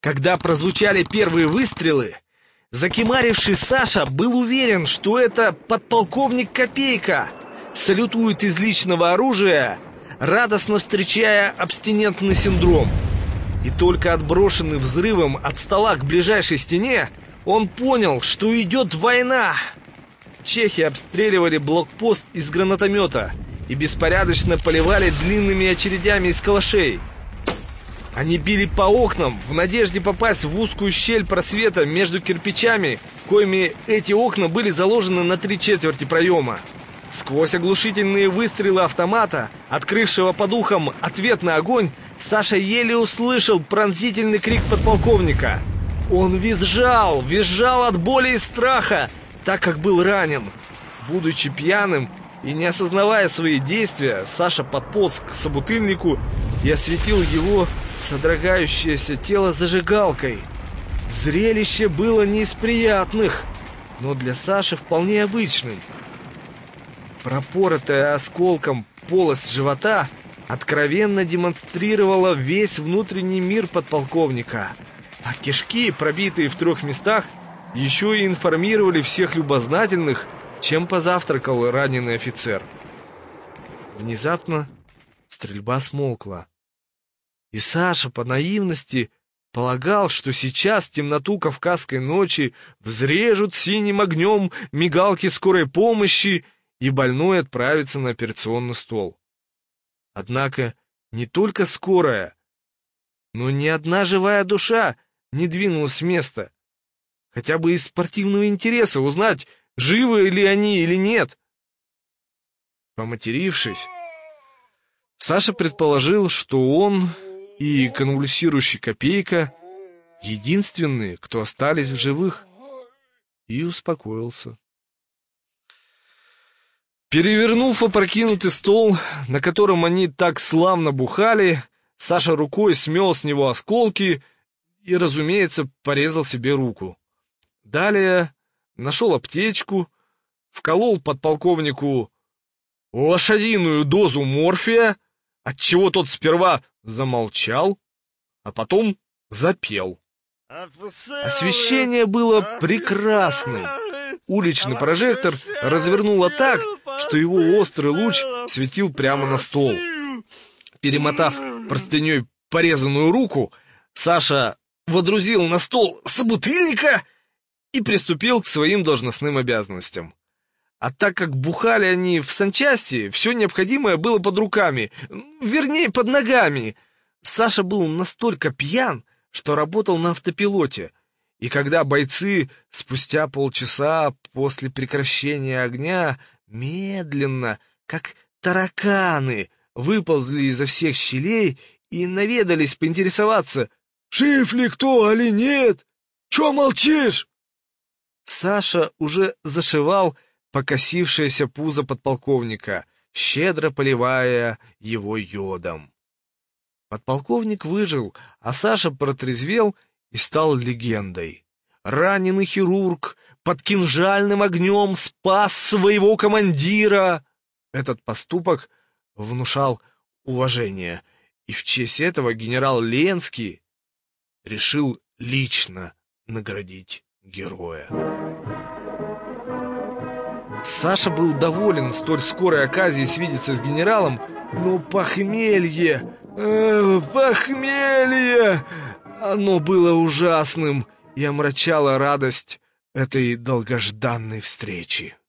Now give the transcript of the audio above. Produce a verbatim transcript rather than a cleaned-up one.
Когда прозвучали первые выстрелы, закимаривший Саша был уверен, что это подполковник Копейка салютует из личного оружия, радостно встречая абстинентный синдром. И только отброшенный взрывом от стола к ближайшей стене, он понял, что идет война. Чехи обстреливали блокпост из гранатомета и беспорядочно поливали длинными очередями из калашей. Они били по окнам в надежде попасть в узкую щель просвета между кирпичами, коими эти окна были заложены на три четверти проема. Сквозь оглушительные выстрелы автомата, открывшего под ухом ответный огонь, Саша еле услышал пронзительный крик подполковника. Он визжал, визжал от боли и страха, так как был ранен. Будучи пьяным и не осознавая свои действия, Саша подполз к собутыльнику и осветил его содрогающееся тело зажигалкой. Зрелище было не из приятных, но для Саши вполне обычным. Пропоротая осколком полость живота откровенно демонстрировала весь внутренний мир подполковника, а кишки, пробитые в трех местах, еще и информировали всех любознательных, чем позавтракал раненый офицер. Внезапно стрельба смолкла. И Саша по наивности полагал, что сейчас темноту кавказской ночи взрежут синим огнем мигалки скорой помощи, и больной отправится на операционный стол. Однако не только скорая, но ни одна живая душа не двинулась с места. Хотя бы из спортивного интереса узнать, живы ли они или нет. Поматерившись, Саша предположил, что он и конвульсирующий Копейка единственные, кто остались в живых, и успокоился. Перевернув опрокинутый стол, на котором они так славно бухали, Саша рукой смел с него осколки и, разумеется, порезал себе руку. Далее нашел аптечку, вколол подполковнику лошадиную дозу морфия, отчего тот сперва замолчал, а потом запел. Освещение было прекрасным. Уличный прожектор развернуло так, что его острый луч светил прямо на стол. Перемотав простыней порезанную руку, Саша водрузил на стол собутыльника и приступил к своим должностным обязанностям. А так как бухали они в санчасти, все необходимое было под руками, вернее, под ногами. Саша был настолько пьян, что работал на автопилоте, и когда бойцы спустя полчаса после прекращения огня медленно, как тараканы, выползли изо всех щелей и наведались поинтересоваться, «Жив ли кто, али нет? Чё молчишь?» Саша уже зашивал покосившееся пузо подполковника, щедро поливая его йодом. Подполковник выжил, а Саша протрезвел и стал легендой. Раненый хирург под кинжальным огнем спас своего командира. Этот поступок внушал уважение, и в честь этого генерал Ленский решил лично наградить героя. Саша был доволен столь скорой оказией свидеться с генералом, но похмелье, э, похмелье, оно было ужасным и омрачало радость этой долгожданной встречи.